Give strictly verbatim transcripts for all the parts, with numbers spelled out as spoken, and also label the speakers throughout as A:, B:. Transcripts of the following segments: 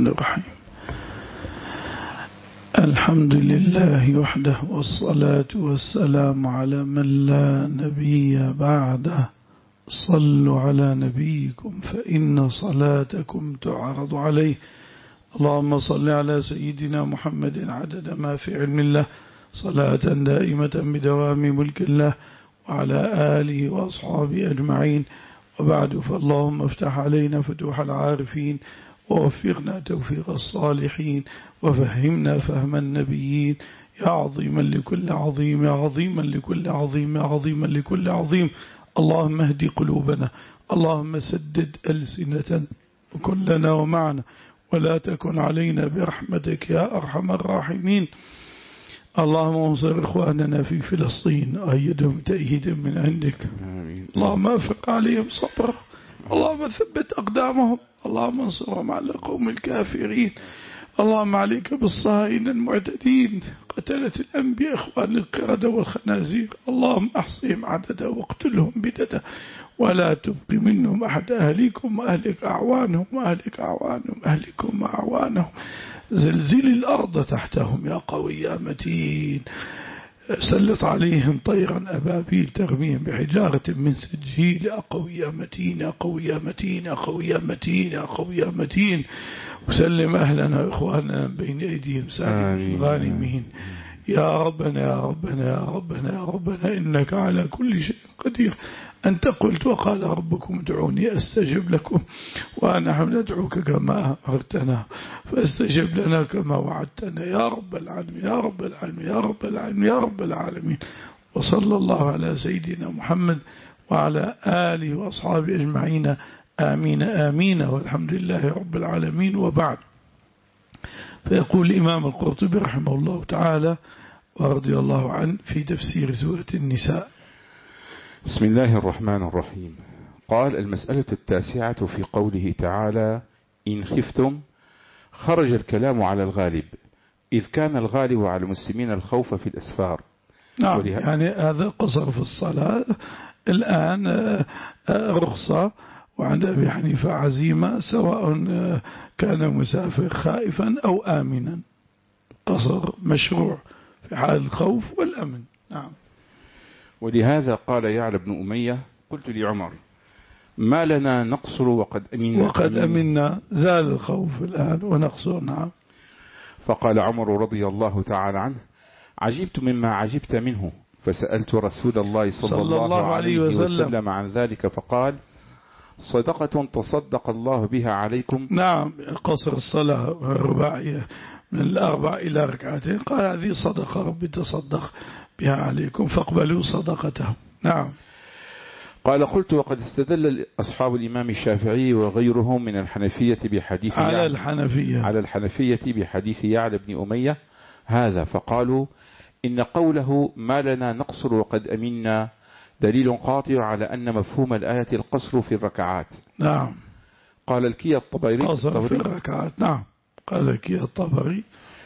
A: الرحمن الرحيم. الحمد لله وحده، والصلاة والسلام على من لا نبي بعده. صلوا على نبيكم فإن صلاتكم تعرض عليه. اللهم صل على سيدنا محمد عدد ما في علم الله، صلاة دائمة بدوام ملك الله، وعلى آله وأصحابه أجمعين. وبعد، فاللهم افتح علينا فتوح العارفين، ووفقنا توفيق الصالحين، وفهمنا فهم النبيين، يا عظيما لكل عظيم، يا عظيما لكل عظيم، يا عظيما لكل عظيم. اللهم اهدي قلوبنا، اللهم سدد ألسنة كلنا ومعنا، ولا تكن علينا برحمتك يا أرحم الراحمين. اللهم انصر إخواننا في فلسطين، أيدهم تأييدا من عندك. اللهم أفق عليهم صبرا، اللهم ثبت أقدامهم، اللهم انصرهم على القوم الكافرين. اللهم عليك بالصهاينة المعتدين، قتلة الأنبياء إخوان القردة والخنازير. اللهم أحصهم عددا واقتلهم بددا، ولا تبق منهم أحد. أهلكم وأهلك أعوانهم، وأهلك أعوانهم، أهلكم وأعوانهم. زلزل الأرض تحتهم يا قوي يا متين. سلط عليهم طيرا أبابيل ترميهم بحجارة من سجيل. يا قوي يا متين، يا قوي يا متين، يا قوي يا متين، يا قوي يا متين. وسلم أهلنا وإخواننا بين أيديهم سالمين غانمين. يا ربنا يا ربنا يا ربنا يا ربنا، إنك على كل شيء قدير. أنت قلت وقال ربكم ادعوني أستجب لكم، ونحن ندعوك كما أمرتنا، فاستجب لنا كما وعدتنا يا رب العالمين، يا رب العالمين، يا رب العالمين، يا رب العالمين. وصلى الله على سيدنا محمد وعلى آله وأصحابه أجمعين. آمين آمين، والحمد لله رب العالمين. وبعد، فيقول الإمام القرطبي رحمه الله تعالى ورضي الله عنه في تفسير سورة النساء:
B: بسم الله الرحمن الرحيم. قال: المسألة التاسعة في قوله تعالى: إن خفتم. خرج الكلام على الغالب، إذ كان الغالب على المسلمين الخوف في الأسفار.
A: نعم، وله... يعني هذا قصر في الصلاة. الآن رخصة، وعند أبي حنيفة عزيمة، سواء كان مسافر خائفا أو آمنا. قصر مشروع في حال الخوف والأمن. نعم.
B: ولهذا قال يعلى بن أمية: قلت لعمر: ما لنا نقصر وقد أمنا
A: وقد أمنا. زال الخوف الآن ونقصر. نعم.
B: فقال عمر رضي الله تعالى عنه: عجبت مما عجبت منه، فسألت رسول الله صلى, صلى الله, الله عليه وسلم, وسلم عن ذلك، فقال: صدقة تصدق الله بها عليكم.
A: نعم، قصر الصلاة الرباعية من الأربع إلى ركعتين، قال هذه صدقة ربي تصدق بها عليكم فاقبلوا صدقته. نعم.
B: قال: قلت: وقد استدل أصحاب الإمام الشافعي وغيرهم من الحنفية بحديث
A: على الحنفية
B: على الحنفية بحديث يعلى بن أمية هذا، فقالوا إن قوله ما لنا نقصر وقد أمنا دليل قاطع على أن مفهوم الآية القصر في الركعات.
A: نعم.
B: قال الكي الطبري
A: قصر في الركعات. نعم، قال الكي الطبري.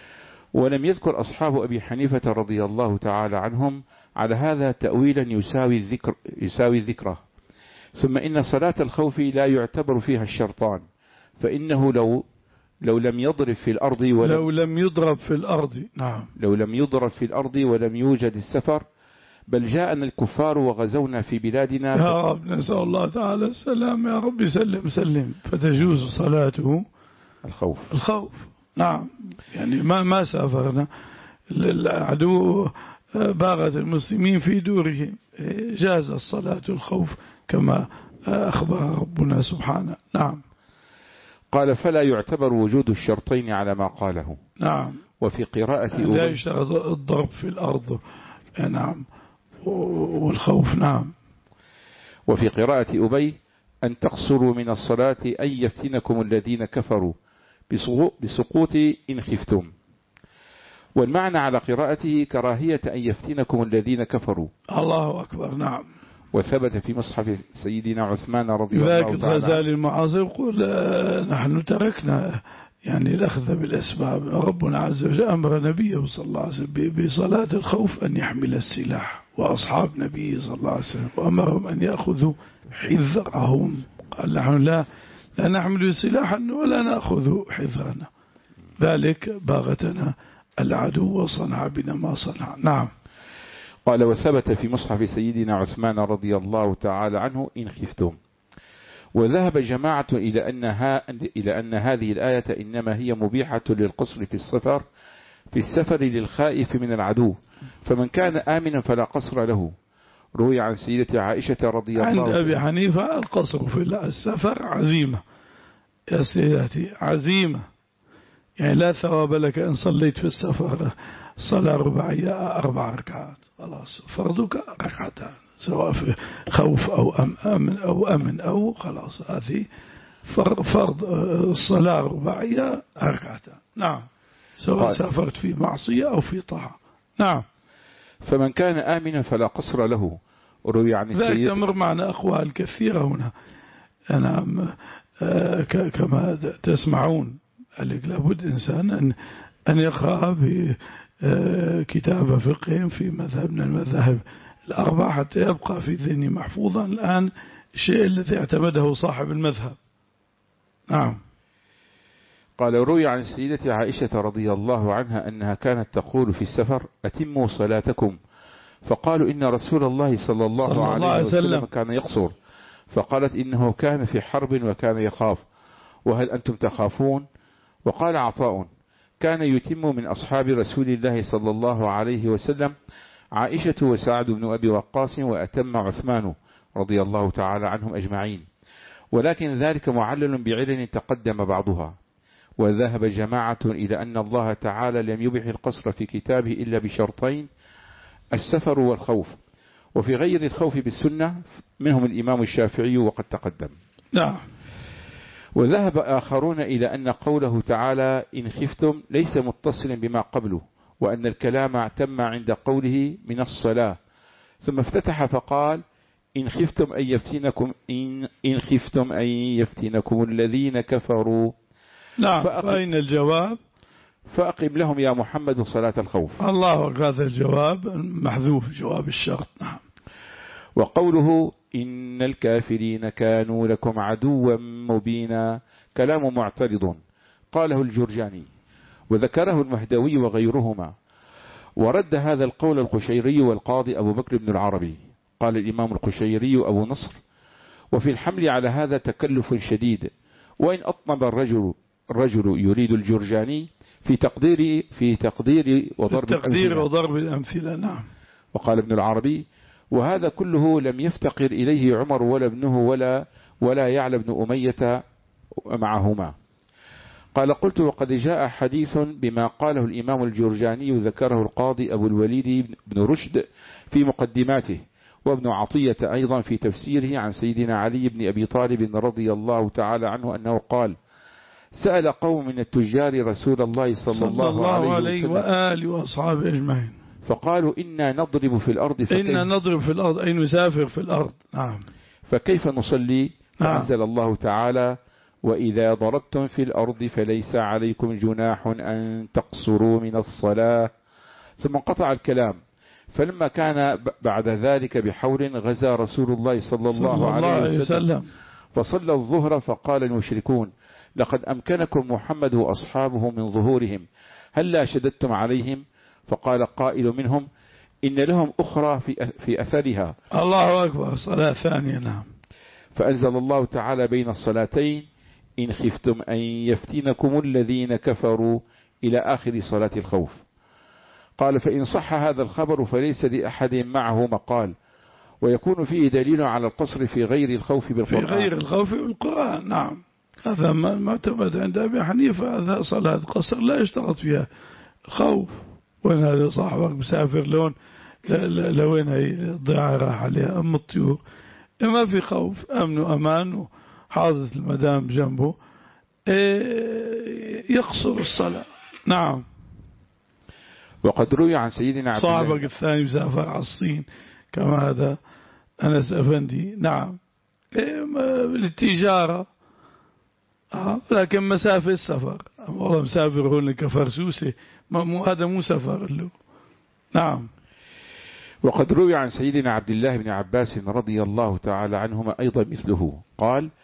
B: ولم يذكر أصحاب أبي حنيفة رضي الله تعالى عنهم على هذا تأويلا يساوي الذكر يساوي ذكره. ثم إن صلاة الخوف لا يعتبر فيها الشرطان، فإنه لو لو لم يضرب في الأرض ولم
A: لو لم يضرب في الأرض نعم
B: لو لم يضرب في الأرض ولم يوجد السفر، بل جاءنا الكفار وغزونا في بلادنا،
A: يا رب نسأل الله تعالى السلام، يا رب سلم سلم، فتجوز صلاته
B: الخوف
A: الخوف نعم. يعني ما ما سافرنا، العدو باغت المسلمين في دورهم، جاز الصلاة الخوف كما أخبر ربنا سبحانه. نعم.
B: قال: فلا يعتبر وجود الشرطين على ما قاله.
A: نعم.
B: وفي قراءة
A: يعني لا يشترط الضرب في الأرض. نعم. والخوف. نعم.
B: وفي قراءة أبي: أن تقصروا من الصلاة أن يفتنكم الذين كفروا بسقوط إن خفتم. والمعنى على قراءته كراهية أن يفتنكم الذين كفروا.
A: الله أكبر. نعم.
B: وثبت في مصحف سيدنا عثمان رضي الله تعالى عنه.
A: ذاك الغزالي المعاصر يقول نحن تركنا يعني الأخذ بالأسباب. ربنا عز وجل أمر نبيه صلى الله عليه وسلم بصلاة الخوف أن يحمل السلاح، وأصحاب نبيه صلى الله عليه وسلم وأمرهم أن يأخذوا حذرهم. قال نحن لا لا نحمل سلاحا ولا نأخذ حذرنا، ذلك باغتنا العدو وصنع بنا ما صنع. نعم.
B: قال وثبت في مصحف سيدنا عثمان رضي الله تعالى عنه إن خفتم. وذهب جماعة إلى أنها إلى أن هذه الآية إنما هي مبيحة للقصر في السفر في السفر للخائف من العدو، فمن كان آمنا فلا قصر له. روي عن سيدة عائشة رضي الله عنها.
A: عند أبي حنيفة القصر في السفر عزيمة يا سيداتي، عزيمة، يعني لا ثواب لك إن صليت في السفر صلاة رباعية أربع ركعات، خلاص فرضك ركعتان، سواء في خوف أو أمن أو أمن أو خلاص، هذه فرض الصلاة رباعية ركعتان. نعم، سواء سافرت في معصية أو في طاعة. نعم.
B: فمن كان آمنا فلا قصر له. روي عن السيد
A: ذلك تمر معنا أقوال كثيرة هنا. أنا كما تسمعون لابد إنسان أن أن يقرأ بكتاب فقه في مذهب من المذاهب الأربعة حتى يبقى في ذهني محفوظا الآن الشيء الذي اعتمده صاحب المذهب. نعم.
B: قال روي عن سيدة عائشة رضي الله عنها أنها كانت تقول في السفر أتموا صلاتكم، فقالوا إن رسول الله صلى الله, صلى الله عليه وسلم كان يقصر، فقالت إنه كان في حرب وكان يخاف، وهل أنتم تخافون؟ وقال عطاء كان يتم من أصحاب رسول الله صلى الله عليه وسلم عائشة وسعد بن أبي وقاص وأتم عثمان رضي الله تعالى عنهم أجمعين، ولكن ذلك معلل بعلل تقدم بعضها. وذهب جماعة إلى أن الله تعالى لم يبح القصر في كتابه إلا بشرطين: السفر والخوف، وفي غير الخوف بالسنة منهم الإمام الشافعي وقد تقدم.
A: نعم.
B: وذهب آخرون إلى أن قوله تعالى إن خفتم ليس متصلا بما قبله، وأن الكلام تم عند قوله من الصلاة، ثم افتتح فقال إن خفتم أن يفتنكم إن, إن خفتم أن يفتنكم الذين كفروا.
A: نعم. فأين الجواب؟
B: فأقم لهم يا محمد صلاة الخوف.
A: الله أكبر، هذا الجواب محذوف، جواب الشرط. نعم.
B: وقوله إن الكافرين كانوا لكم عدوا مبينا كلام معترض قاله الجرجاني وذكره المهدوي وغيرهما، ورد هذا القول القشيري والقاضي أبو بكر بن العربي. قال الإمام القشيري أبو نصر وفي الحمل على هذا تكلف شديد، وإن أطنب الرجل الرجل يريد الجرجاني في تقدير في تقدير وضرب
A: التقدير وضرب الأمثلة. نعم.
B: وقال ابن العربي وهذا كله لم يفتقر إليه عمر ولا ابنه ولا ولا يعلى بن أمية معهما. قال قلت وقد جاء حديث بما قاله الإمام الجرجاني ذكره القاضي أبو الوليد بن رشد في مقدماته، وابن عطية أيضا في تفسيره عن سيدنا علي بن أبي طالب رضي الله تعالى عنه أنه قال سأل قوم من التجار رسول الله صلى, صلى الله, الله عليه
A: وآله وأصحابه أجمعين
B: فقالوا إنا نضرب في الأرض
A: إنا نضرب في الأرض أي نسافر في الأرض. نعم.
B: فكيف نصلي؟
A: نعم.
B: فأنزل الله تعالى وإذا ضربتم في الأرض فليس عليكم جناح أن تقصروا من الصلاة، ثم انقطع الكلام. فلما كان بعد ذلك بحول غزا رسول الله صلى الله, صلى الله عليه وسلم فصلى الظهر، فقال المشركون لقد أمكنكم محمد وأصحابه من ظهورهم هل لا شددتم عليهم؟ فقال قائل منهم إن لهم أخرى في في أثرها.
A: الله أكبر، صلاة ثانية. نعم.
B: فأنزل الله تعالى بين الصلاتين إن خفتم أن يفتنكم الذين كفروا إلى آخر صلاة الخوف. قال فإن صح هذا الخبر فليس لأحد معه مقال، ويكون فيه دليل على القصر في غير الخوف بالقرآن.
A: في غير الخوف بالقرآن. نعم. هذا ما معتمد عند أبي حنيفة، هذا صلاة قصر لا يشترط فيها الخوف. وين هذا صاحبك مسافر لون لوين هي الضيعة راح عليها أم الطيور، ما في خوف، أمن وأمان وحاضت المدام جنبه يقصر الصلاة. نعم.
B: وقد روي عن سيدنا عبد الله
A: صاحبك الثاني مسافر على الصين كما هذا أنس أفندي. نعم. للتجارة لكن مسافة السفر، والله مسافر هون كفرسوسي، هذا مو سفر له. نعم.
B: وقد روي عن سيدنا عبد الله بن عباس رضي الله تعالى عنهما أيضا مثله قال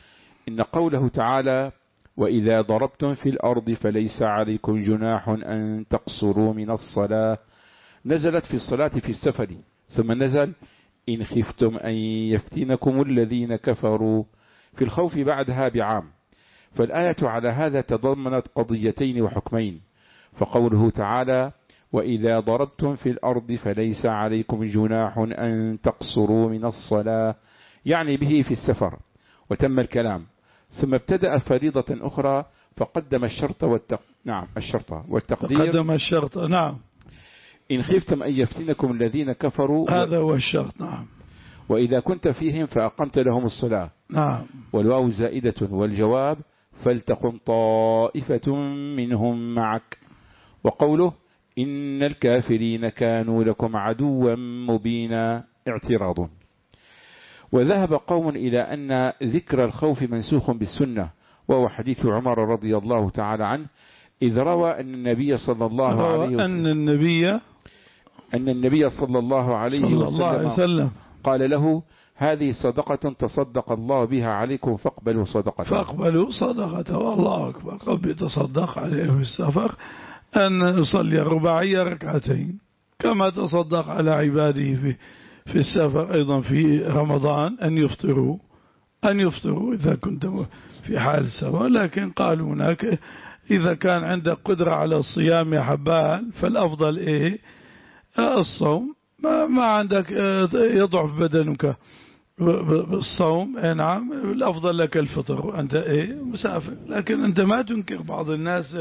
B: إن قوله تعالى وإذا ضربتم في الأرض فليس عليكم جناح أن تقصروا من الصلاة نزلت في الصلاة في السفر، ثم نزل إن خفتم أن يفتنكم الذين كفروا في الخوف بعدها بعام. فالآية على هذا تضمنت قضيتين وحكمين، فقوله تعالى وإذا ضربتم في الأرض فليس عليكم جناح أن تقصروا من الصلاة يعني به في السفر، وتم الكلام. ثم ابتدأ فريضة أخرى فقدم الشرط والتق... نعم الشرط والتقدير
A: قدم الشرط نعم
B: إن خفتم أن يفتنكم الذين كفروا
A: هذا هو الشرط نعم.
B: وإذا كنت فيهم فأقمت لهم الصلاة
A: نعم.
B: والواو زائدة والجواب فلتقم طائفة منهم معك. وقوله إن الكافرين كانوا لكم عدوا مبينا اعتراض. وذهب قوم إلى أن ذكر الخوف منسوخ بالسنة، وهو حديث عمر رضي الله تعالى عنه إذ روى أن النبي صلى الله عليه وسلم
A: أن النبي
B: أن النبي صلى الله عليه
A: صلى
B: وسلم,
A: الله عليه وسلم
B: قال له هذه صدقة تصدق الله بها عليكم فاقبلوا صدقته
A: فاقبلوا صدقته. والله أكبر. قبل يتصدق عليه في السفر أن يصلي رباعية ركعتين كما تصدق على عباده في في السفر أيضا في رمضان أن يفطروا أن يفطروا إذا كنت في حال السفر. لكن قالوا هناك إذا كان عندك قدرة على الصيام يا حبان فالأفضل إيه الصوم. ما, ما عندك يضعف بدنك بالصوم نعم الأفضل لك الفطر وأنت إيه مسافر. لكن أنت ما تنكر بعض الناس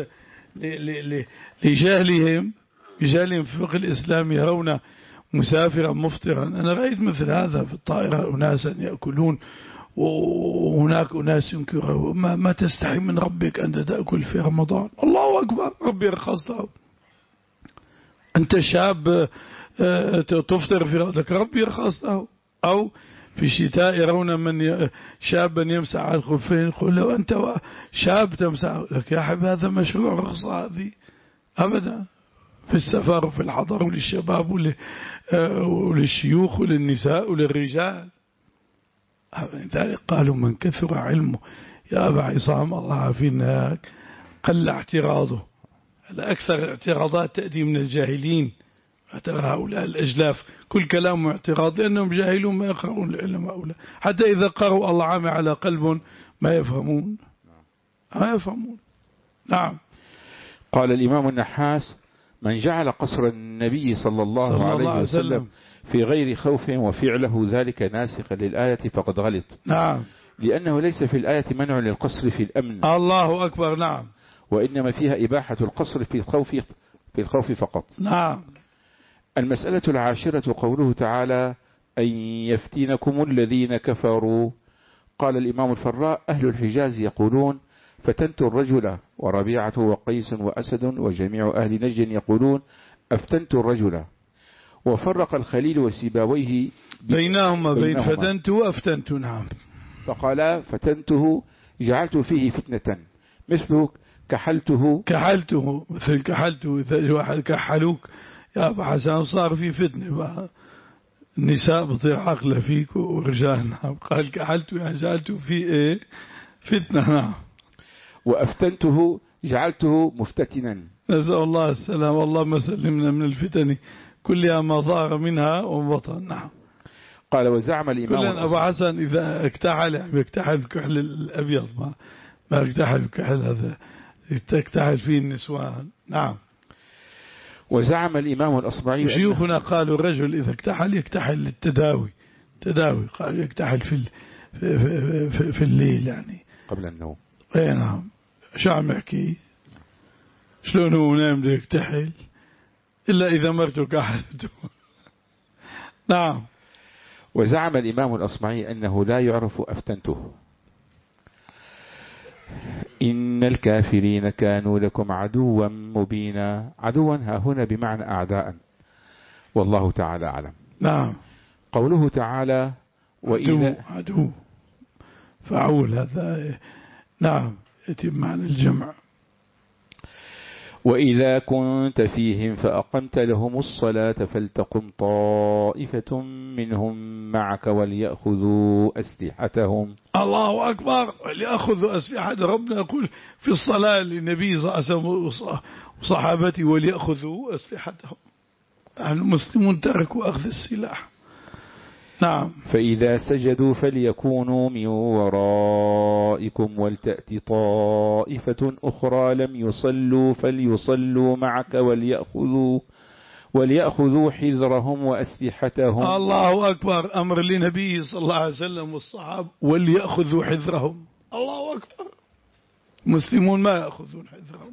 A: لجهلهم بجهلهم في فقه الإسلام يرون مسافرا مفطرا. أنا رأيت مثل هذا في الطائرة أناسا يأكلون وهناك أناس ينكروا. ما, ما تستحي من ربك أنت تأكل في رمضان؟ الله أكبر. ربي رخص له. أنت شاب تفطر في لك ربي رخص له. أو في الشتاء يرون من شابا يمسح على الخفين قل له أنت شاب تمسح لك يا حبيبي هذا مشروع رخصة هذه أبدا في السفر وفي الحضر وللشباب وللشيوخ وللنساء وللرجال. لذلك قالوا من كثر علمه يا أبا عصام الله عافينا قل اعتراضه. أكثر اعتراضات تأتي من الجاهلين. ترى هؤلاء الأجلاف كل كلام اعتراض لأنهم جاهلون ما يقرؤون العلم هؤلاء. حتى إذا قرأوا الله عامل على قلب ما يفهمون ما يفهمون. نعم.
B: قال الإمام النحاس من جعل قصر النبي صلى الله, صلى الله عليه وسلم, وسلم في غير خوف وفعله ذلك ناسخا للآية فقد غلط.
A: نعم.
B: لأنه ليس في الآية منع للقصر في الأمن.
A: الله أكبر. نعم.
B: وإنما فيها إباحة القصر في الخوف في الخوف فقط.
A: نعم.
B: المسألة العاشرة قوله تعالى أن يفتنكم الذين كفروا. قال الإمام الفراء أهل الحجاز يقولون فتنت الرجل، وربيعة وقيس وأسد وجميع أهل نجد يقولون أفتنت الرجل. وفرق الخليل وسيباويه
A: بينهما بين فتنت وأفتنت. نعم.
B: فقال فتنته جعلت فيه فتنة مثل كحلته
A: كحلته مثل كحلته إذا واحد كحلوك يا أبا حسن صار في فتنة النساء بطيع عقله فيك ورجال. نعم. قال كحلته يعني جعلته في إيه فتنة. نعم.
B: وأفتنته جعلته مفتتنا.
A: نسأل الله السلام. والله ما سلمنا من الفتن كلها ما ظهر منها وبطن. نعم.
B: قال وزعم الإمام
A: كلنا أبو حسن إذا اكتحل يعني يكتحل الكحل الأبيض ما ما اكتحل الكحل هذا تكتحل فيه النسوان. نعم.
B: وزعم الإمام الأصبعي
A: شيوخنا قالوا الرجل إذا اكتحل يكتحل للتداوي تداوي. قالوا يكتحل في في, في, في, في الليل يعني
B: قبل النوم.
A: اي نعم. شو عم يحكي شلون هو نام بده يكتحل إلا إذا مرته كحلته. نعم.
B: وزعم الإمام الأصبعي أنه لا يعرف أفتنته. إن الكافرين كانوا لكم عدوا مبينا. عدوا ها هنا بمعنى أعداء والله تعالى أعلم.
A: نعم.
B: قوله تعالى وإذا
A: عدو, عدو فعول هذا. نعم يأتي بمعنى الجمع.
B: وإذا كنت فيهم فأقمت لهم الصلاة فلتقم طائفة منهم معك وليأخذوا أسلحتهم.
A: الله أكبر. وليأخذوا أسلحتهم. ربنا يقول في الصلاة للنبي صلى الله عليه وسلم وصحابته وليأخذوا أسلحتهم. المسلمون تركوا أخذ السلاح. نعم.
B: فإذا سجدوا فليكونوا من ورائكم ولتأت طائفة أخرى لم يصلوا فليصلوا معك وليأخذوا وليأخذوا حذرهم وأسلحتهم.
A: الله أكبر. أمر لنبي صلى الله عليه وسلم والصحابة وليأخذوا حذرهم. الله أكبر. مسلمون ما يأخذون حذرهم.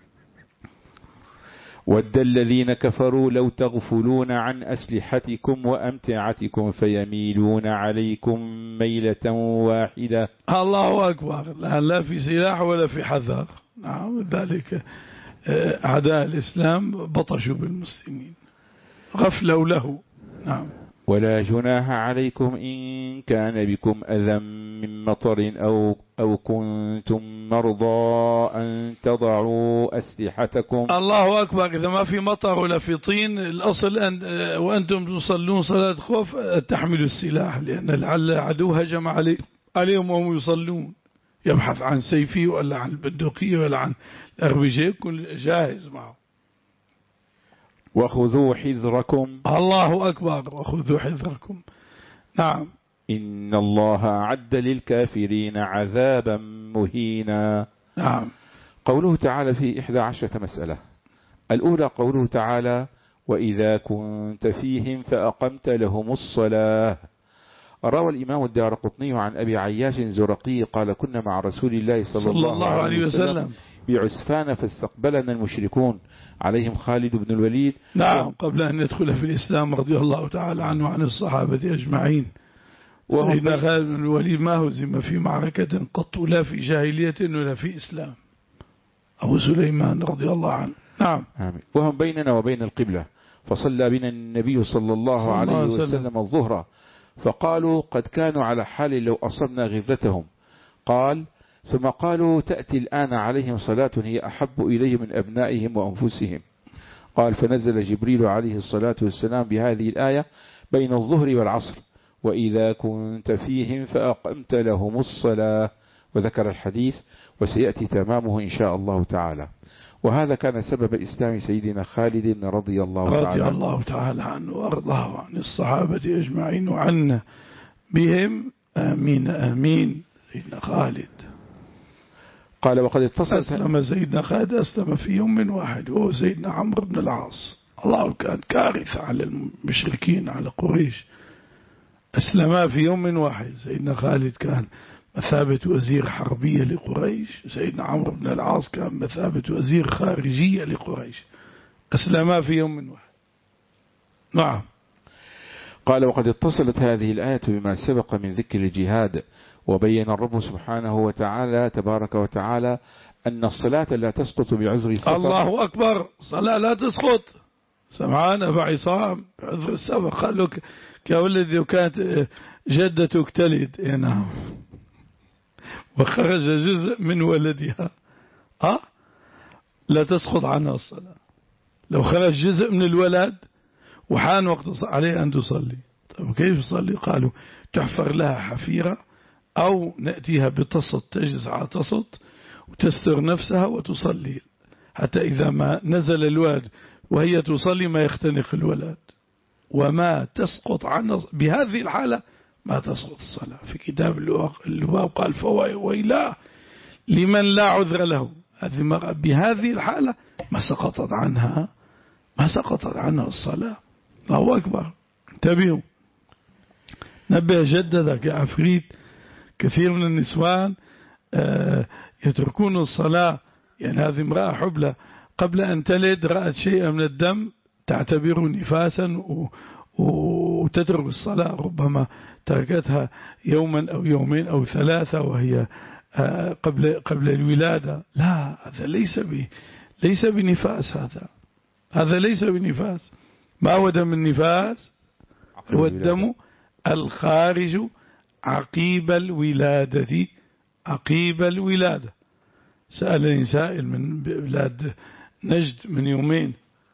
B: ود الذين كفروا لو تغفلون عن أسلحتكم وأمتعتكم فيميلون عليكم ميلة واحدة.
A: الله أكبر. لا, لا في سلاح ولا في حذر. نعم. ذلك أعداء الإسلام بطشوا بالمسلمين غفلوا له. نعم.
B: ولا جناح عليكم إن كان بكم أذى من مطر أو, أو كنتم مرضى أن تضعوا أسلحتكم.
A: الله أكبر. إذا ما في مطر ولا في طين الأصل أن وأنتم تصلون صلاة خوف تحملوا السلاح، لأن لعل عدو هجم عليهم وهم يصلون يبحث عن سيفي ولا عن البندقية ولا عن الأربجة، يكون جاهز معه.
B: وخذوا حذركم.
A: الله أكبر. وخذوا حذركم. نعم.
B: إن الله أعد للكافرين عذابا مهينا.
A: نعم.
B: قوله تعالى في إحدى عشرة مسألة. الأولى قوله تعالى وإذا كنت فيهم فأقمت لهم الصلاة. روى الإمام الدارقطني عن أبي عياش زرقي قال كنا مع رسول الله صلى, صلى الله, الله عليه وسلم, وسلم بعسفان فاستقبلنا المشركون عليهم خالد بن الوليد.
A: نعم. قبل أن يدخل في الإسلام رضي الله تعالى عنه وعن الصحابة أجمعين. سيدنا خالد بن الوليد ما هزم في معركة قط لا في جاهلية ولا في إسلام. أبو سليمان رضي الله عنه. نعم.
B: آمين. وهم بيننا وبين القبلة فصلى بنا النبي صلى الله صلى عليه الله وسلم الظهر فقالوا قد كانوا على حال لو أصبنا غذتهم. قال ثم قالوا تأتي الآن عليهم صلاة هي أحب إليه من أبنائهم وأنفسهم. قال فنزل جبريل عليه الصلاة والسلام بهذه الآية بين الظهر والعصر وإذا كنت فيهم فأقمت لهم الصلاة، وذكر الحديث وسيأتي تمامه إن شاء الله تعالى. وهذا كان سبب إسلام سيدنا خالد رضي الله تعالى
A: رضي الله تعالى عنه وأرضاه عن الصحابة أجمعين وعنا بهم. آمين آمين. سيدنا خالد
B: قال وقد اتصل
A: أسلم سيدنا خالد أسلم في يوم واحد وهو سيدنا عمرو بن العاص. الله كان كارثة على المشركين على قريش. أسلما في يوم واحد. سيدنا خالد كان مثابة وزير حربية لقريش، سيدنا عمرو بن العاص كان مثابة وزير خارجية لقريش. أسلما في يوم واحد. نعم.
B: قال وقد اتصلت هذه الآية بما سبق من ذكر الجهاد، وبين الرب سبحانه وتعالى تبارك وتعالى أن الصلاة لا تسقط بعذر السفر.
A: الله أكبر. صلاة لا تسقط. سمعان أبا عصام بعذر السفر. قال لك يا ولدي لو كانت جدتك تلد نعم وخرج جزء من ولدها أه؟ لا تسقط عنها الصلاة. لو خرج جزء من الولد وحان وقت عليه أن تصلي. طيب كيف تصلي؟ قالوا تحفر لها حفيرة أو نأتيها بتصط تجلس على تصط وتستر نفسها وتصلي حتى إذا ما نزل الولد وهي تصلي ما يختنق الولد وما تسقط عنها. بهذه الحالة ما تسقط الصلاة. في كتاب اللواء قال فويلا لمن لا عذر له. بهذه الحالة ما سقطت عنها ما سقطت عنها الصلاة. الله أكبر. انتبهوا. نبه جددك يا عفريت. كثير من النسوان يتركون الصلاة. يعني هذه امرأة حبلى قبل أن تلد رأت شيئا من الدم تعتبره نفاسا وتترك الصلاة. ربما تركتها يوما أو يومين أو ثلاثة وهي قبل قبل الولادة. لا هذا ليس ب ليس بنفاس. هذا هذا ليس بنفاس. ما هو دم النفاس؟ هو الدم الخارج عقيب الولادة. عقيب الولادة. سألني سائل من بلاد نجد من يومين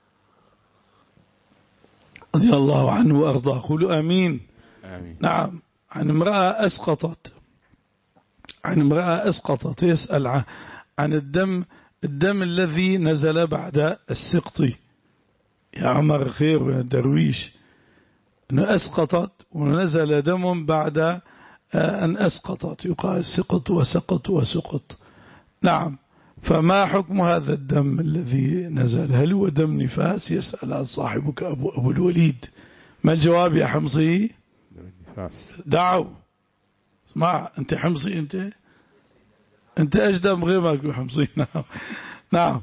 A: رضي الله عنه وأرضاه، قولوا آمين.
B: آمين.
A: نعم، عن امرأة أسقطت عن امرأة أسقطت يسأل عن الدم الدم الذي نزل بعد السقط. يا عمر خير يا درويش، أنه أسقطت ونزل دم بعد أن أسقطت، يقال سقط وسقط وسقط. نعم، فما حكم هذا الدم الذي نزل؟ هل هو دم نفاس؟ يسأل صاحبك أبو, أبو الوليد. ما الجواب يا حمصي؟ دعوا اسمع، أنت حمصي، أنت أنت أجدم غير ما تقول حمصي. نعم نعم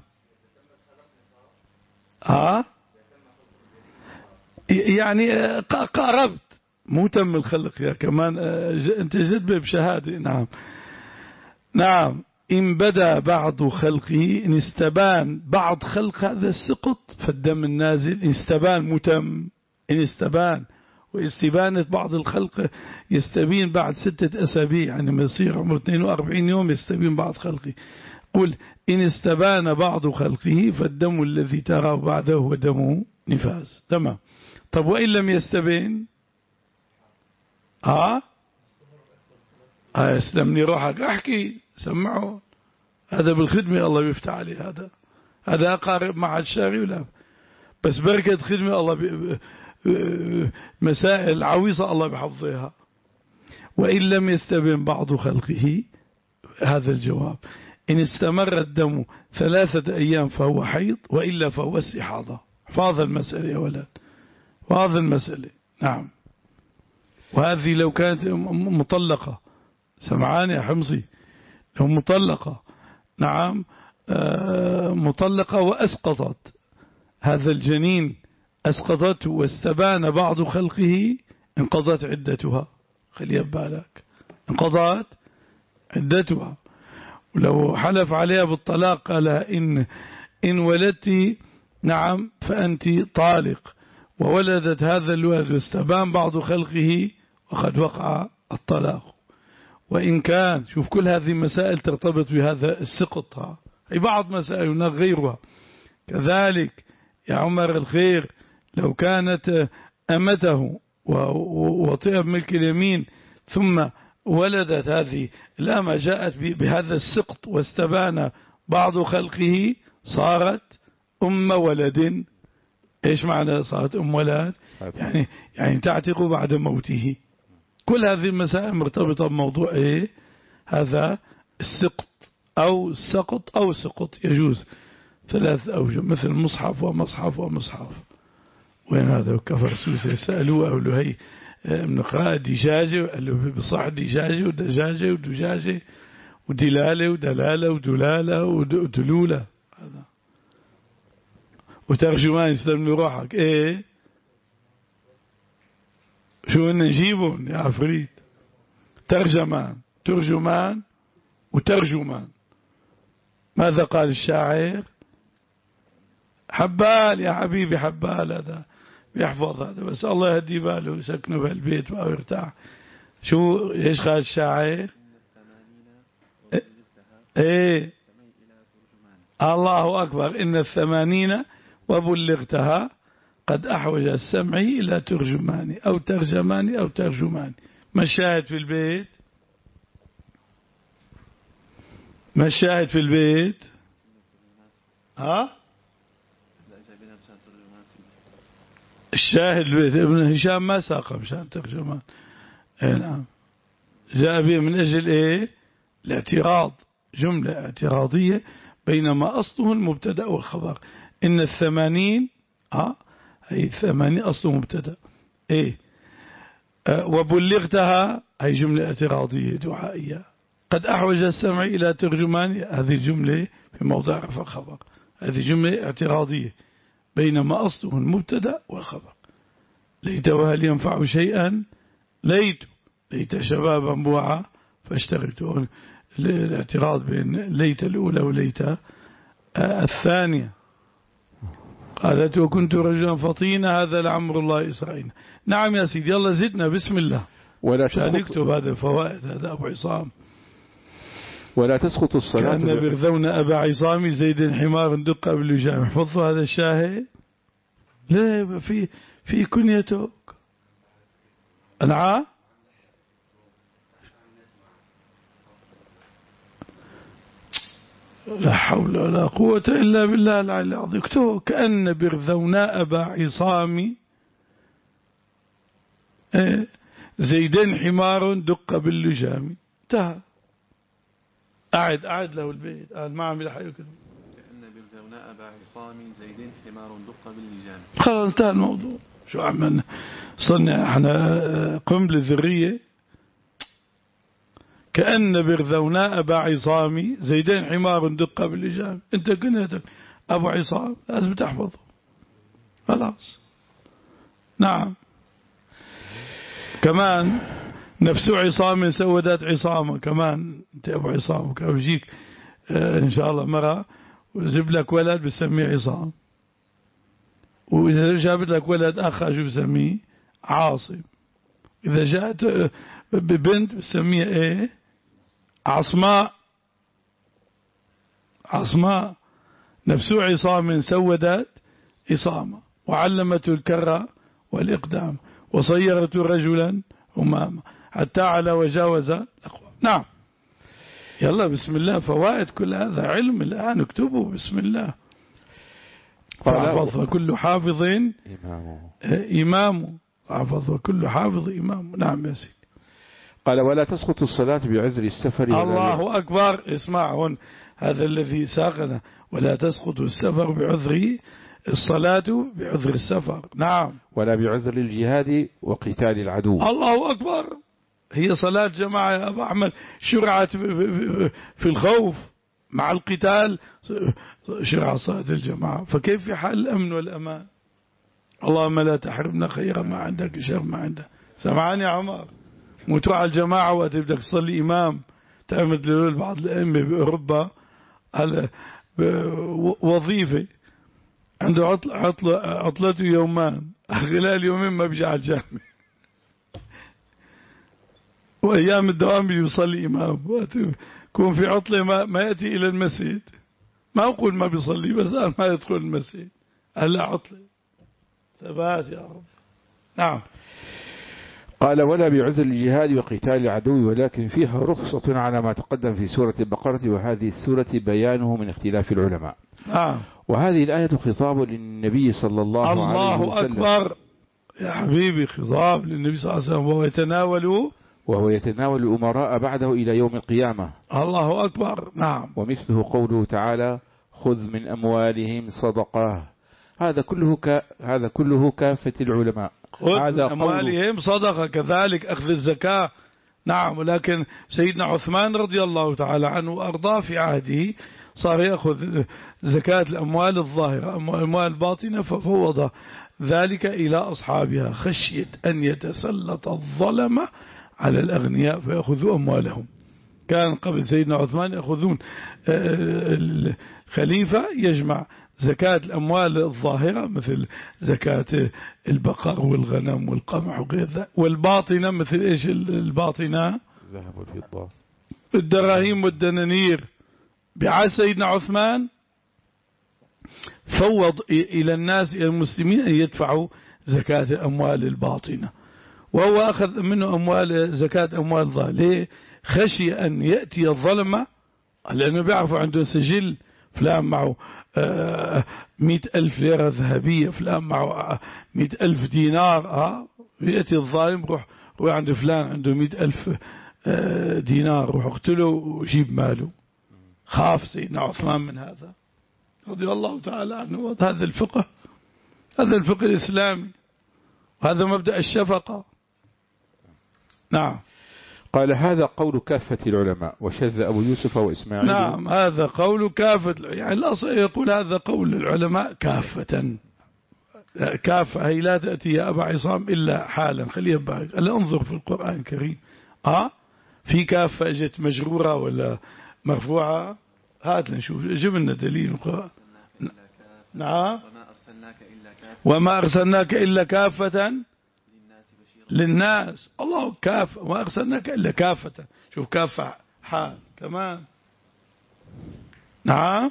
A: ها يعني قاربت، مو تم الخلق يا كمان، أنت جد بشهادة. نعم نعم إن بدا بعض خلقه، إن استبان بعض خلق هذا السقط فالدم النازل، إن استبان متم، إن استبان، واستبانة بعض الخلق يستبين بعد ستة أسابيع، يعني ما يصير عمر اثنين وأربعين يوم يستبين بعض خلقه. قل إن استبان بعض خلقه فالدم الذي تراه بعده هو دم نفاس. تمام. طب وإن لم يستبين؟ ها ها اسلمني روحك، احكي سمعوا، هذا بالخدمة الله بيفتح عليه، هذا هذا أقارب مع الشاري ولا بس بركة خدمة الله بي... مسائل عويصة الله بحفظها. وإن لم يستبين بعض خلقه، هذا الجواب. إن استمر الدم ثلاثة أيام فهو حيض، وإلا فهو استحاضة. فاض المسألة يا ولد، فاض المسألة. نعم. وهذه لو كانت مطلقة، سمعاني يا حمصي، لو مطلقة، نعم مطلقة وأسقطت هذا الجنين، أسقطته واستبان بعض خلقه، انقضت عدتها. خلي بالك، انقضت عدتها. ولو حلف عليها بالطلاق قال إن إن ولدت نعم فأنت طالق، وولدت هذا الولد واستبان بعض خلقه، وقد وقع الطلاق. وإن كان، شوف كل هذه مسائل ترتبط بهذا السقط، أي بعض مسائل هناك غيرها. كذلك يا عمر الخير، لو كانت أمته وطئب ملك اليمين ثم ولدت هذه الأمة، جاءت بهذا السقط واستبان بعض خلقه، صارت أم ولد. إيش معنى صارت أم ولد؟ يعني يعني تعتق بعد موته. كل هذه المسائل مرتبطة بموضوع إيه؟ هذا السقط أو السقط أو سقط، يجوز ثلاث أوجه، مثل مصحف ومصحف ومصحف. وين هذا كفر سوسة؟ سألوه أو له هي من قراءة دجاجة، قال له بصح دجاجة ودجاجة ودجاجة ودلالة ودلالة ودلالة ودلولة. هذا وترجمان يسلم له روحك. ايه شو ان نجيبهم يا عفريت؟ ترجمان، ترجمان وترجمان. ماذا قال الشاعر؟ حبال يا حبيبي، حبال، هذا بيحفظ هذا، بس الله يهدي باله يسكنه بهالبيت ويرتاح. شو ايش قال الشاعر؟ ايه الله أكبر، إن الثمانين وبلغتها قد أحوج السمع إلى ترجماني أو ترجماني أو ترجماني. ما الشاهد في البيت؟ ما الشاهد في البيت؟ ها؟ الشاهد البيت ابن هشام ما ساق مشان ترجمان. اي نعم، جاء به من أجل ايه؟ الاعتراض، جملة اعتراضية، بينما أصله المبتدأ والخبر. إن الثمانين ها هي ثمانين أصله مبتدأ. إيه أه وبلغتها هي جملة اعتراضية دعائية. قد أحوج السمع إلى ترجمان، هذه جملة في موضع رفع خبر، هذه جملة اعتراضية، بينما أصله المبتدأ والخبر. ليت وهل ينفع شيئا، ليت ليت شبابا بوعى فاشتغلت. الاعتراض بين ليت الأولى وليت الثانية. قالت وكنت رجلا فطينا، هذا لعمر الله إسرائيل. نعم يا سيدي، يلا زدنا بسم الله.
B: ولا
A: عشان نكتب هذا الفوائد. هذا أبو عصام.
B: ولا تسقط الصلاة
A: كأن بغذون أبا عصام زيد حمار دق باللجام. حفظوا هذا الشاهد. لا في في كنيتك العا لا حول ولا قوة إلا بالله العلي العظيم. اكتبوا كأن بغذونا أبا عصام زيدين حمار دق باللجام. انتهى. أعد أعد له البيت. قال ما عم يلحق يكتب.
C: كأن بغذونا أبا عصام زيدين حمار دق باللجام.
A: خلاص انتهى الموضوع. شو عملنا؟ صرنا احنا قنبلة ذرية. كأن بغذونا أبا عصام زيدين حمار دق باللجام. انت كنتك أبو عصام لازم تحفظه. خلاص. نعم. كمان نفس عصام سودات عصامة. كمان انت أبو عصام ويجيك اه إن شاء الله مرة وجيب لك ولد بسميه عصام، وإذا جابت لك ولد آخر شو بسميه؟ عاصم. إذا جاءت ببنت بسميها إيه؟ عصماء. عصماء. نفس عصام سودت عصامة، وعلمت الكرة والإقدام، وصيرت رجلا أمامة حتى على وجاوز الأقوام. نعم. يلا بسم الله. فوائد كل هذا علم الآن اكتبوا بسم الله. فحفظ كل حافظ إمامه. إمامه. حفظ كل حافظ إمامه. نعم يا سيدي.
B: قال ولا تسقط الصلاة بعذر السفر.
A: الله أكبر. اسمعون هذا الذي ساقنا. ولا تسقط السفر بعذر الصلاة بعذر السفر. نعم.
B: ولا بعذر الجهاد وقتال العدو.
A: الله أكبر. هي صلاة جماعة يا أبا أحمد شرعت في الخوف مع القتال، شرع صلاة الجماعة. فكيف في حال الأمن والأمان؟ اللهم لا تحرمنا خير ما عندك شر ما عندك. سمعني يا عمر. موتوا على الجماعة وقت بدك تصلي إمام تعمد له بعض الأئمة بأوروبا على وظيفة عنده عطل عطل عطلته يومان، خلال يومين ما بيجي على الجامع، وأيام الدوام بيجي يصلي إمام. يكون في عطلة ما, ما يأتي إلى المسجد. ما أقول ما بيصلي، بس أنا ما يدخل المسجد. هلا عطلة. ثبات يا رب. نعم.
B: قال ولا بعذر الجهاد وقتال العدو، ولكن فيها رخصة على ما تقدم في سورة البقرة، وهذه السورة بيانه من اختلاف العلماء.
A: آه.
B: وهذه الآية خطاب للنبي صلى الله, الله عليه وسلم.
A: الله أكبر يا حبيبي. خطاب للنبي صلى الله عليه وسلم وهو يتناول
B: وهو يتناول الأمراء بعده إلى يوم القيامة.
A: الله أكبر. نعم.
B: ومثله قوله تعالى خذ من أموالهم صدقة. هذا كله ك... هذا كله كافة العلماء.
A: هذا أموالهم صدقة. كذلك أخذ الزكاة. نعم. ولكن سيدنا عثمان رضي الله تعالى عنه وأرضاه في عهده صار يأخذ زكاة الأموال الظاهرة. أموال الباطنة ففوض ذلك إلى أصحابها خشية أن يتسلط الظلمة على الأغنياء فيأخذوا أموالهم. كان قبل سيدنا عثمان يأخذون الخليفة يجمع زكاة الأموال الظاهرة مثل زكاة البقر والغنم والقمح وغير ذلك، والباطنة مثل إيش الباطنة؟
B: الذهب والفضة،
A: الدراهم والدنانير. بعد سيدنا عثمان فوض إلى الناس إلى المسلمين أن يدفعوا زكاة الأموال الباطنة، وهو أخذ منه أموال زكاة أموال ظاهرة. ليه؟ خشي أن يأتي الظلمة، لأنه بيعرفوا عنده سجل فلان معه مئة ألف ليرة ذهبية، فلان معه مئة ألف دينار. ها يأتي الظالم روح روح عند فلان عنده مئة ألف دينار، روح اقتله وجيب ماله. خاف سيدنا عثمان من هذا رضي الله تعالى عنه. هذا الفقه، هذا الفقه الإسلامي، وهذا مبدأ الشفقة. نعم.
B: قال هذا قول كافة العلماء، وشذ أبو يوسف وإسماعيل.
A: نعم هذا قول كافة، يعني الأصل يقول هذا قول العلماء كافة. كافة هي لا تأتي يا أبا عصام إلا حالا. خليه ببالك. ألا انظر في القرآن الكريم آه في كافة اجت مجرورة ولا مرفوعة؟ هات نشوف، جيب لنا دليل القرآن. نعم. وما أرسلناك إلا كافة للناس. الله كافة، وما أرسلناك إلا كافة. شوف كافة حال كمان. نعم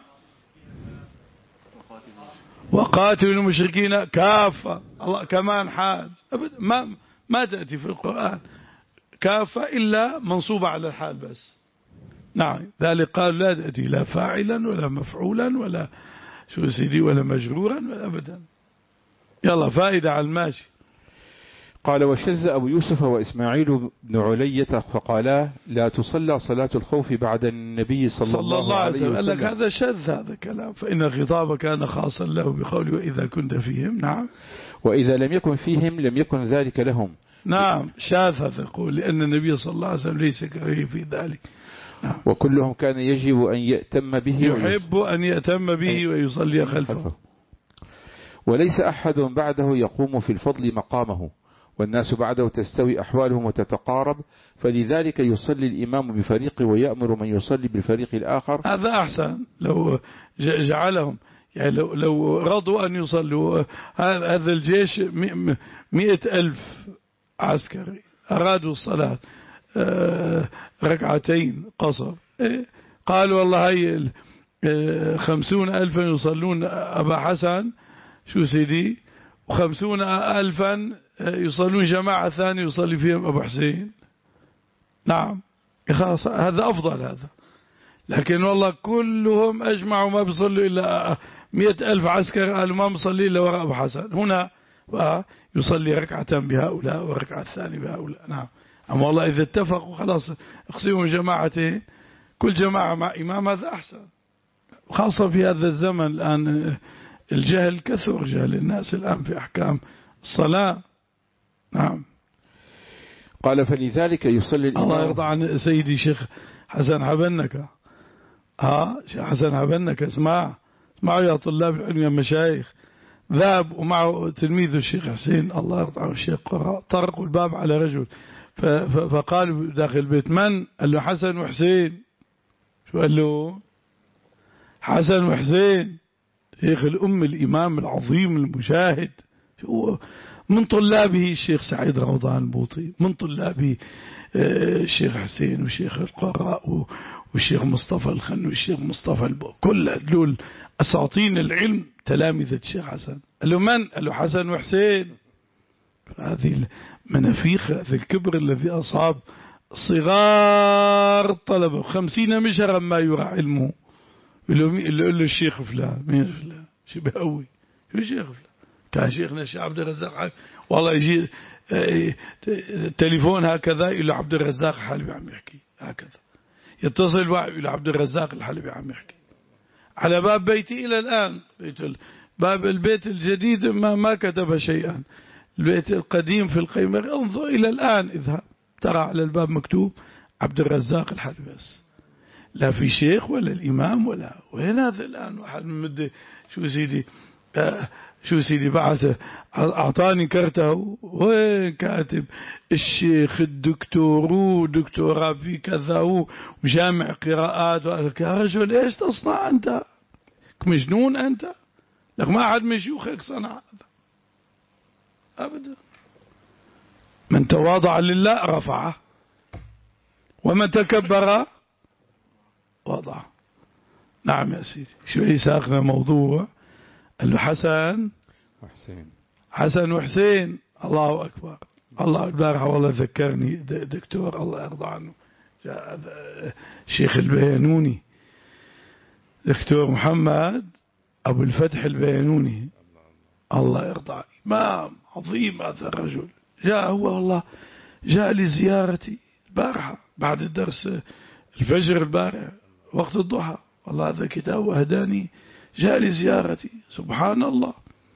A: وقاتل المشركين كافة. الله كمان حاج أبدا ما ما تأتي في القرآن كافة إلا منصوبة على الحال بس. نعم ذلك قال لا تأتي لا فاعلا ولا مفعولا ولا شو سيدي ولا مجرورا ولا أبدا. يلا فائدة على الماشي.
B: قال وشذ أبو يوسف وإسماعيل بن علية فقالا لا تصلى صلاة الخوف بعد النبي صلى, صلى الله, الله عليه وسلم.
A: قال لك هذا شذ هذا كلام فإن الخطاب كان خاصا له بقوله وإذا كنت فيهم. نعم
B: وإذا لم يكن فيهم لم يكن ذلك لهم.
A: نعم شاذ هذا يقول لأن النبي صلى الله عليه وسلم ليس كريه في ذلك. نعم.
B: وكلهم كان يجب أن يأتم به
A: يحب أن يأتم به ويصلي خلفه
B: وليس أحد بعده يقوم في الفضل مقامه والناس بعده تستوي أحوالهم وتتقارب فلذلك يصلي الإمام بفريق ويأمر من يصلي بالفريق الآخر.
A: هذا أحسن لو جعلهم يعني لو, لو رضوا أن يصلوا هذا الجيش مئة ألف عسكري أرادوا الصلاة ركعتين قصر قالوا والله هي خمسون ألفا يصلون أبا حسن شو سيدي وخمسون ألفا يصلون جماعة ثانية يصلي فيهم أبو حسين. نعم خلاص هذا أفضل هذا. لكن والله كلهم أجمعوا ما بيصلوا إلا مئة ألف عسكر قالوا ما بيصلي إلا وراء أبو حسن. هنا يصلي ركعة بهؤلاء وركعة ثانية بهؤلاء. نعم أما والله إذا اتفقوا خلاص اقسموا جماعتين كل جماعة مع إمام هذا أحسن. خاصة في هذا الزمن الآن الجهل كثر جهل الناس الآن في أحكام الصلاة. نعم
B: قال فلذلك يصلي الإمام.
A: الله يرضى عن سيدي شيخ حسن حبنك. ها شيخ حسن حبنك اسمع اسمعوا يا طلاب العلم يا مشايخ. ذهب ومعه تلميذه الشيخ حسين الله يرضى عنه الشيخ قراء طرقوا الباب على رجل فقالوا داخل البيت من؟ قال له حسن وحسين. شو قال له؟ حسن وحسين شيخ الأم الإمام العظيم المجاهد شو من طلابه الشيخ سعيد روضان البوطي من طلابه الشيخ حسين والشيخ القراء والشيخ مصطفى الخن والشيخ مصطفى البو كل دول أساطين العلم تلامذة الشيخ حسن. قال له من؟ قال له حسن وحسين. هذه المنافيخ هذا الكبر الذي أصاب صغار الطلبة خمسين مشهرا ما يرى علمه. يقول له الشيخ فلان مين فلان شبه قوي شو الشيخ فلان كان شيخنا الشيخ عبد الرزاق والله يجي التليفون هكذا يقول له عبد الرزاق الحلبي عم يحكي هكذا يتصل واحد يقول له عبد الرزاق الحلبي عم يحكي على باب بيتي إلى الآن بيت باب البيت الجديد ما ما كتب شيئا البيت القديم في القيمة انظر إلى الآن اذهب ترى على الباب مكتوب عبد الرزاق الحلبي بس لا في شيخ ولا الإمام ولا وين هذا الآن واحد من مدة شو سيدي آه شو سيدي بعث أعطاني كرته وين كاتب الشيخ الدكتور ودكتوراه في كذا وجامع قراءات يا رجل إيش تصنع أنت مجنون أنت لك ما أحد من شيوخك صنع هذا أبدا. من تواضع لله رفعه ومن تكبر وضع. نعم يا سيدي شوي ساقنا موضوع قال له حسن
B: وحسين
A: حسن وحسين الله أكبر الله البارحة والله ذكرني دكتور الله يرضى عنه جاء الشيخ البيانوني دكتور محمد أبو الفتح البيانوني الله يرضى إمام عظيم هذا الرجل جاء هو والله جاء لزيارتي البارحة بعد الدرس الفجر البارحة وقت الضحى والله هذا كتاب وهداني جاء لزيارتي سبحان الله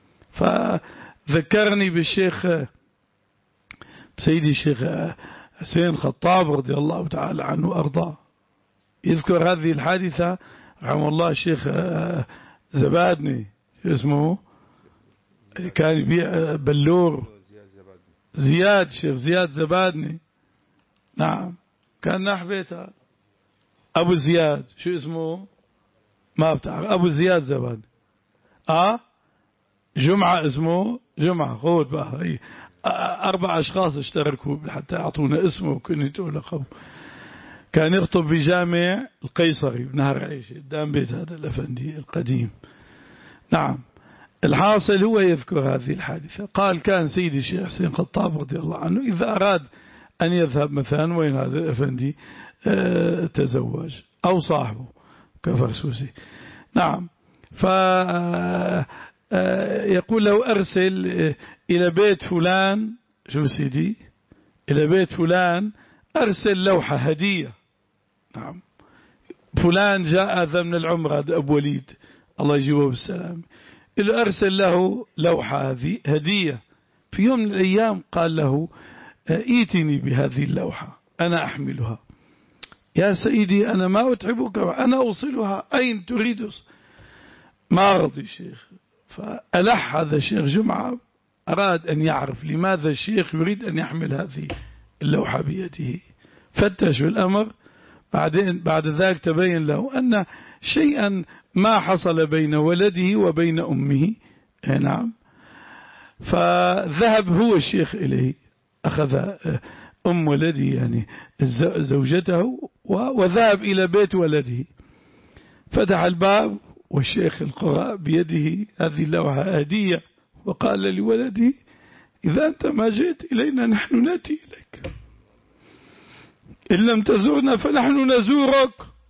A: فذكرني بالشيخ بسيدي الشيخ حسين خطاب رضي الله تعالى عنه وأرضاه يذكر هذه الحادثة رحمه الله الشيخ زبادني اسمه كان يبيع بلور زياد الشيخ زياد زبادني نعم كان ناح بيتها أبو زياد شو اسمه ما بتعرف أبو زياد زبادني آه جمعة اسمه جمعة خود بقى أربع أشخاص اشتركوا حتى يعطونا اسمه وكنيته ولقبه كان يخطب في جامع القيصري بنهر عيش قدام بيت هذا الأفندي القديم. نعم. الحاصل هو يذكر هذه الحادثة. قال كان سيدي الشيخ حسين خطاب رضي الله عنه إذا أراد أن يذهب مثلا وين هذا الأفندي اه تزوج أو صاحبه كفرسوسي. نعم. فيقول له أرسل إلى بيت فلان، شو سيدي، إلى بيت فلان أرسل لوحة هدية. نعم. فلان جاء ذا من العمرة أبو وليد الله يجيبه بالسلام، إلى أرسل له لوحة هذه هدية. في يوم من الأيام قال له ائتني بهذه اللوحة أنا أحملها. يا سيدي أنا ما أتعبك، أنا أوصلها، أين تريد؟ ما رضي الشيخ. فألح هذا الشيخ جمعة، أراد أن يعرف لماذا الشيخ يريد أن يحمل هذه اللوحة بيده. فتشوا الأمر، بعدين بعد ذلك تبين له أن شيئا ما حصل بين ولده وبين أمه. نعم. فذهب هو الشيخ إليه، أخذ أم ولده يعني زوجته وذهب إلى بيت ولده، فتح الباب والشيخ القراء بيده هذه اللوحة هدية، وقال لولده إذا أنت ما جئت إلينا نحن نأتي إليك، إن لم تزورنا فنحن نزورك.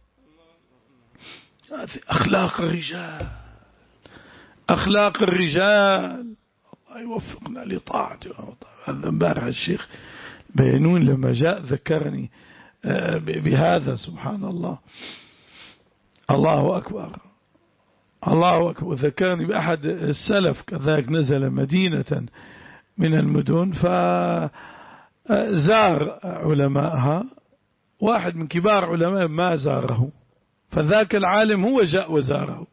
A: هذه أخلاق الرجال، أخلاق الرجال. الله يوفقنا لطاعته. هذا امبارح الشيخ بينون لما جاء ذكرني بهذا، سبحان الله. الله أكبر، الله أكبر. ذكرني بأحد السلف كذلك نزل مدينة من المدن فزار علماءها، واحد من كبار علماء ما زاره، فذاك العالم هو جاء وزاره،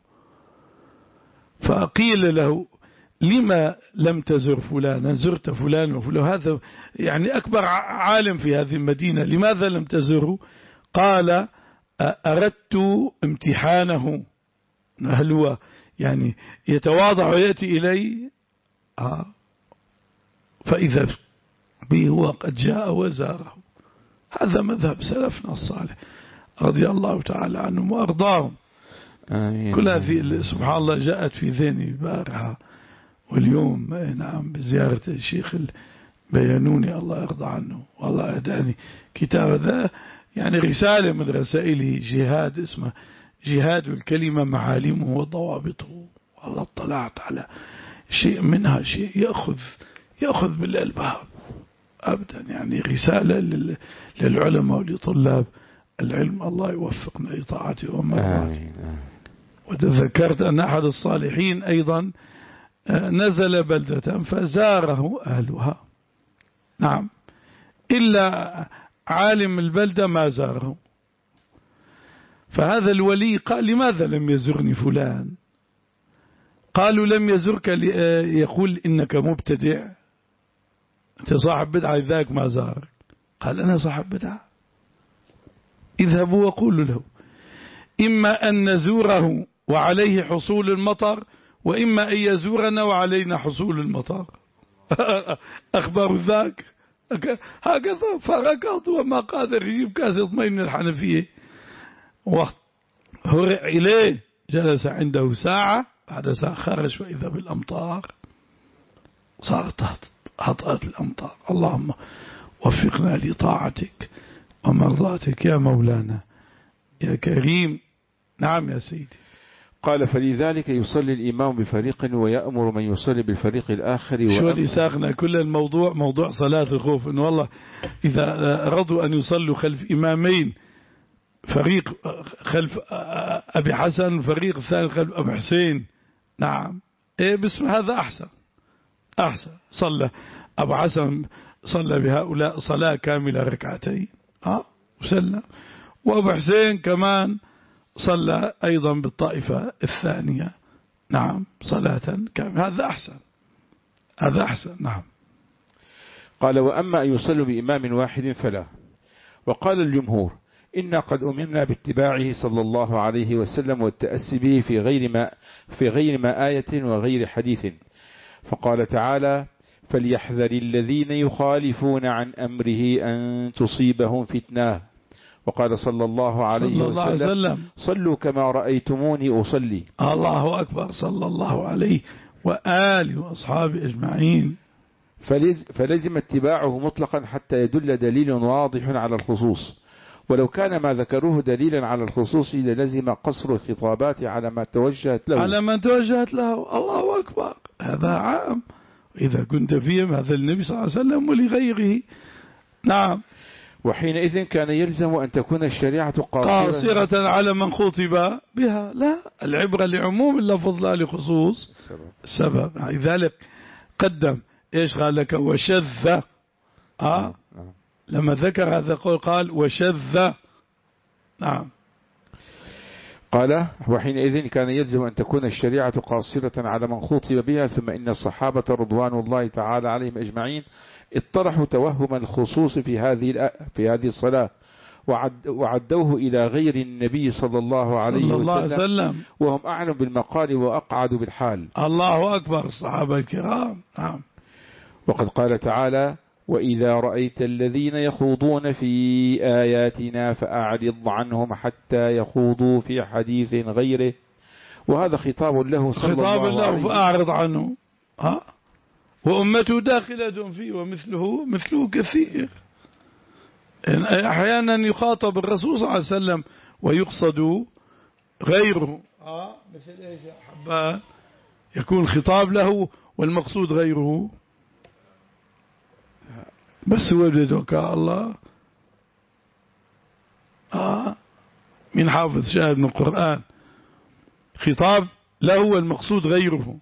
A: فقيل له لما لم تزر فلانا، زرت فلان وفلان، هذا يعني أكبر عالم في هذه المدينة، لماذا لم تزره؟ قال أردت امتحانه، هل هو يعني يتواضع ويأتي إلي؟ آه. فإذا به هو قد جاء وزاره. هذا مذهب سلفنا الصالح رضي الله تعالى عنهم وأرضاهم. آمين. كل هذه سبحان الله جاءت في ذهني بارها، واليوم نعم بزيارة الشيخ البيانوني الله يرضى عنه، والله أهداني كتاب ذا يعني رسالة من رسائله، جهاد اسمه جهاد الكلمة معالمه وضوابطه. والله اطلعت على شيء منها، شيء يأخذ يأخذ بالألباب أبدا، يعني رسالة للعلماء ولطلاب العلم. الله يوفقنا لطاعته ومرضاته. وتذكرت أن أحد الصالحين أيضا نزل بلدة فزاره أهلها، نعم، إلا عالم البلدة ما زاره. فهذا الولي قال لماذا لم يزرني فلان؟ قالوا لم يزرك يقول إنك مبتدع، أنت صاحب بدعة ذاك ما زارك. قال أنا صاحب بدعة، اذهبوا وقولوا له إما أن نزوره وعليه حصول المطر، وإما أن يزورنا وعلينا حصول المطر. أخبار ذاك هكذا. فركض وما قادر يجيب كاس مي من الحنفية، وهرع إليه، جلس عنده ساعة، بعد ساعة خرج وإذا بالأمطار، صارت هطأت الأمطار. اللهم وفقنا لطاعتك ومرضاتك يا مولانا يا كريم. نعم يا سيدي.
B: قال فلذلك يصلي الإمام بفريق ويأمر من يصلي بالفريق الآخر.
A: شو اللي ساقنا كل الموضوع موضوع صلاة الخوف، إن والله إذا رضوا أن يصلوا خلف إمامين، فريق خلف أبي حسن فريق الثاني خلف أبي حسين، نعم إيه باسم هذا أحسن أحسن. صلى أبو حسن صلى بهؤلاء صلاة كاملة ركعتين ها وسلم، وأبو حسين كمان صلى أيضا بالطائفة الثانية، نعم، صلاة كاملة. هذا أحسن، هذا أحسن. نعم.
B: قال وأما أن يصلوا بإمام واحد فلا. وقال الجمهور إنا قد أمرنا باتباعه صلى الله عليه وسلم والتأسي به في غير ما في غير ما آية وغير حديث. فقال تعالى فليحذر الذين يخالفون عن أمره أن تصيبهم فتنة وقال صلى الله عليه
A: صلى الله عليه
B: وسلم
A: وسلم
B: صلوا كما رأيتموني أصلي.
A: الله أكبر صلى الله عليه وآله وأصحابه أجمعين.
B: فلزم اتباعه مطلقا حتى يدل دليل واضح على الخصوص، ولو كان ما ذكروه دليلا على الخصوص للزم قصر الخطابات على ما توجهت له
A: على ما توجهت له. الله أكبر، هذا عام إذا كنت فيهم هذا النبي صلى الله عليه وسلم ولغيره. نعم.
B: وحينئذ كان يلزم أن تكون الشريعة
A: قاصرة, قاصرة على من خطب بها. لا، العبرة لعموم اللفظ لا لخصوص السبب. لذلك قدم إيش قال لك وشذ. آه لما ذكر هذا القول قال وشذ. نعم.
B: قال وحينئذ كان يلزم أن تكون الشريعة قاصرة على من خطب بها. ثم إن الصحابة رضوان الله تعالى عليهم أجمعين اطرحوا توهم الخصوص في هذه في هذه الصلاة وعد وعدوه إلى غير النبي صلى الله عليه
A: صلى الله
B: وسلم,
A: وسلم
B: وهم أعلم بالمقال وأقعد بالحال.
A: الله أكبر الصحابة الكرام. نعم.
B: وقد قال تعالى وإذا رأيت الذين يخوضون في آياتنا فأعرض عنهم حتى يخوضوا في حديث غيره. وهذا خطاب له صلى
A: خطاب
B: الله عليه
A: وسلم. فأعرض عنه. ها وأمته داخلة فيه ومثله مثله كثير. أحيانا يخاطب الرسول صلى الله عليه وسلم ويقصد غيره. ها مثل إيش يا حبان؟ يكون خطاب له والمقصود غيره. بس وجدك الله. آه من حافظ شاهد من القرآن خطاب له والمقصود غيره.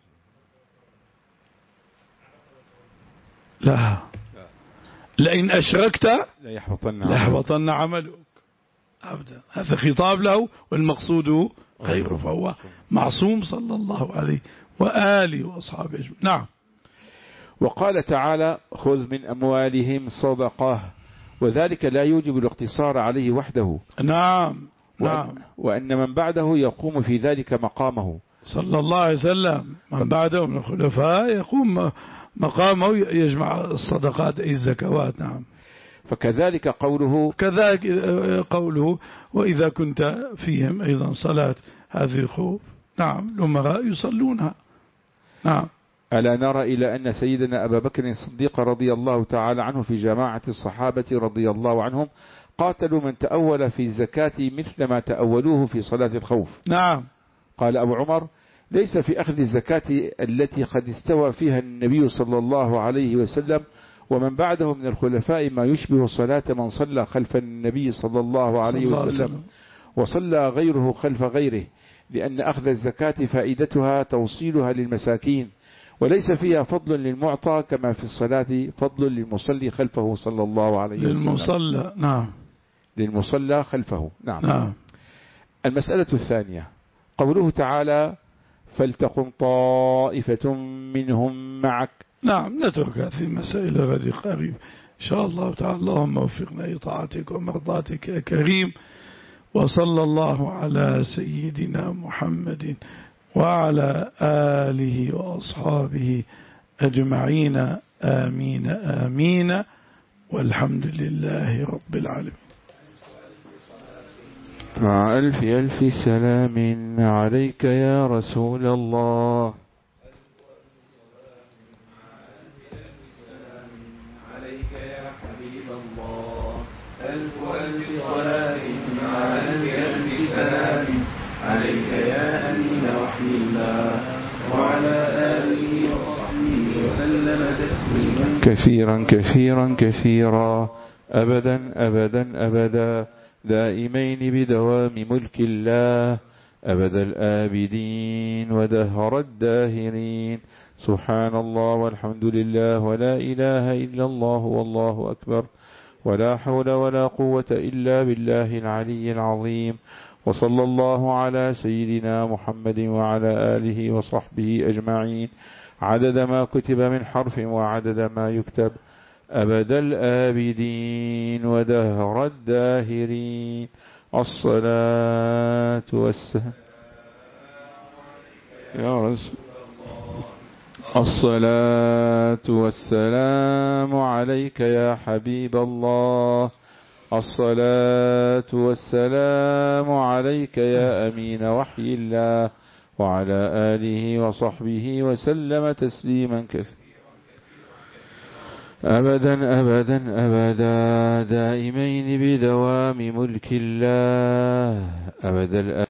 A: لا لئن أشركت
B: لا يحبطن
A: لا يحبطن عملك أبدا. هذا خطاب له والمقصود غيره، فهو معصوم صلى الله عليه وآله وأصحابه. نعم.
B: وقال تعالى خذ من أموالهم صدقة، وذلك لا يوجب الاقتصار عليه وحده.
A: نعم.
B: نعم. وأن, وأن من بعده يقوم في ذلك مقامه
A: صلى الله عليه وسلم. من بعده من الخلفاء يقوم مقامه يجمع الصدقات أي الزكوات. نعم.
B: فكذلك قوله
A: كذلك قوله وإذا كنت فيهم أيضا صلاة هذه الخوف. نعم. الأمراء يصلونها. نعم.
B: ألا نرى إلى أن سيدنا أبا بكر الصديق رضي الله تعالى عنه في جماعة الصحابة رضي الله عنهم قاتلوا من تأول في الزكاة مثل ما تأولوه في صلاة الخوف.
A: نعم.
B: قال أبو عمر ليس في أخذ الزكاة التي قد استوى فيها النبي صلى الله عليه وسلم ومن بعده من الخلفاء ما يشبه صلاة من صلى خلف النبي صلى الله عليه وسلم وصلى غيره خلف غيره، لأن أخذ الزكاة فائدتها توصيلها للمساكين، وليس فيها فضل للمعطى كما في الصلاة فضل للمصلي خلفه صلى الله عليه وسلم.
A: للمصلى. نعم.
B: للمصلى خلفه. نعم.
A: نعم.
B: المسألة الثانية قوله تعالى فلتقم طائفة منهم معك.
A: نعم. نترك هذه المسائل غد قريب إن شاء الله تعالى. اللهم وفقنا لطاعتك ومرضاتك يا كريم، وصلى الله على سيدنا محمد وعلى آله وأصحابه أجمعين. آمين آمين، والحمد لله رب العالمين.
B: مع ألف ألف سلام عليك يا رسول الله.
C: عليك يا حبيب الله. ألف ألف صلاة مع ألف ألف سلام عليك يا أمين وحي الله وعلى آله وصحبه وسلم تسليما
B: كثيرا كثيرا كثيرا أبدا أبدا أبدا دائمين بدوام ملك الله أبد الآبدين ودهر الداهرين. سبحان الله والحمد لله ولا إله إلا الله والله أكبر ولا حول ولا قوة إلا بالله العلي العظيم. وصلى الله على سيدنا محمد وعلى آله وصحبه أجمعين عدد ما كتب من حرف وعدد ما يكتب أبد الآبدين ودهر الداهرين. الصلاة والسلام يا رسول الصلاة والسلام عليك يا حبيب الله الصلاة والسلام عليك يا أمين وحي الله وعلى آله وصحبه وسلم تسليما كثيرا أبدا أبدا أبدا دائمين بدوام ملك الله أبدا.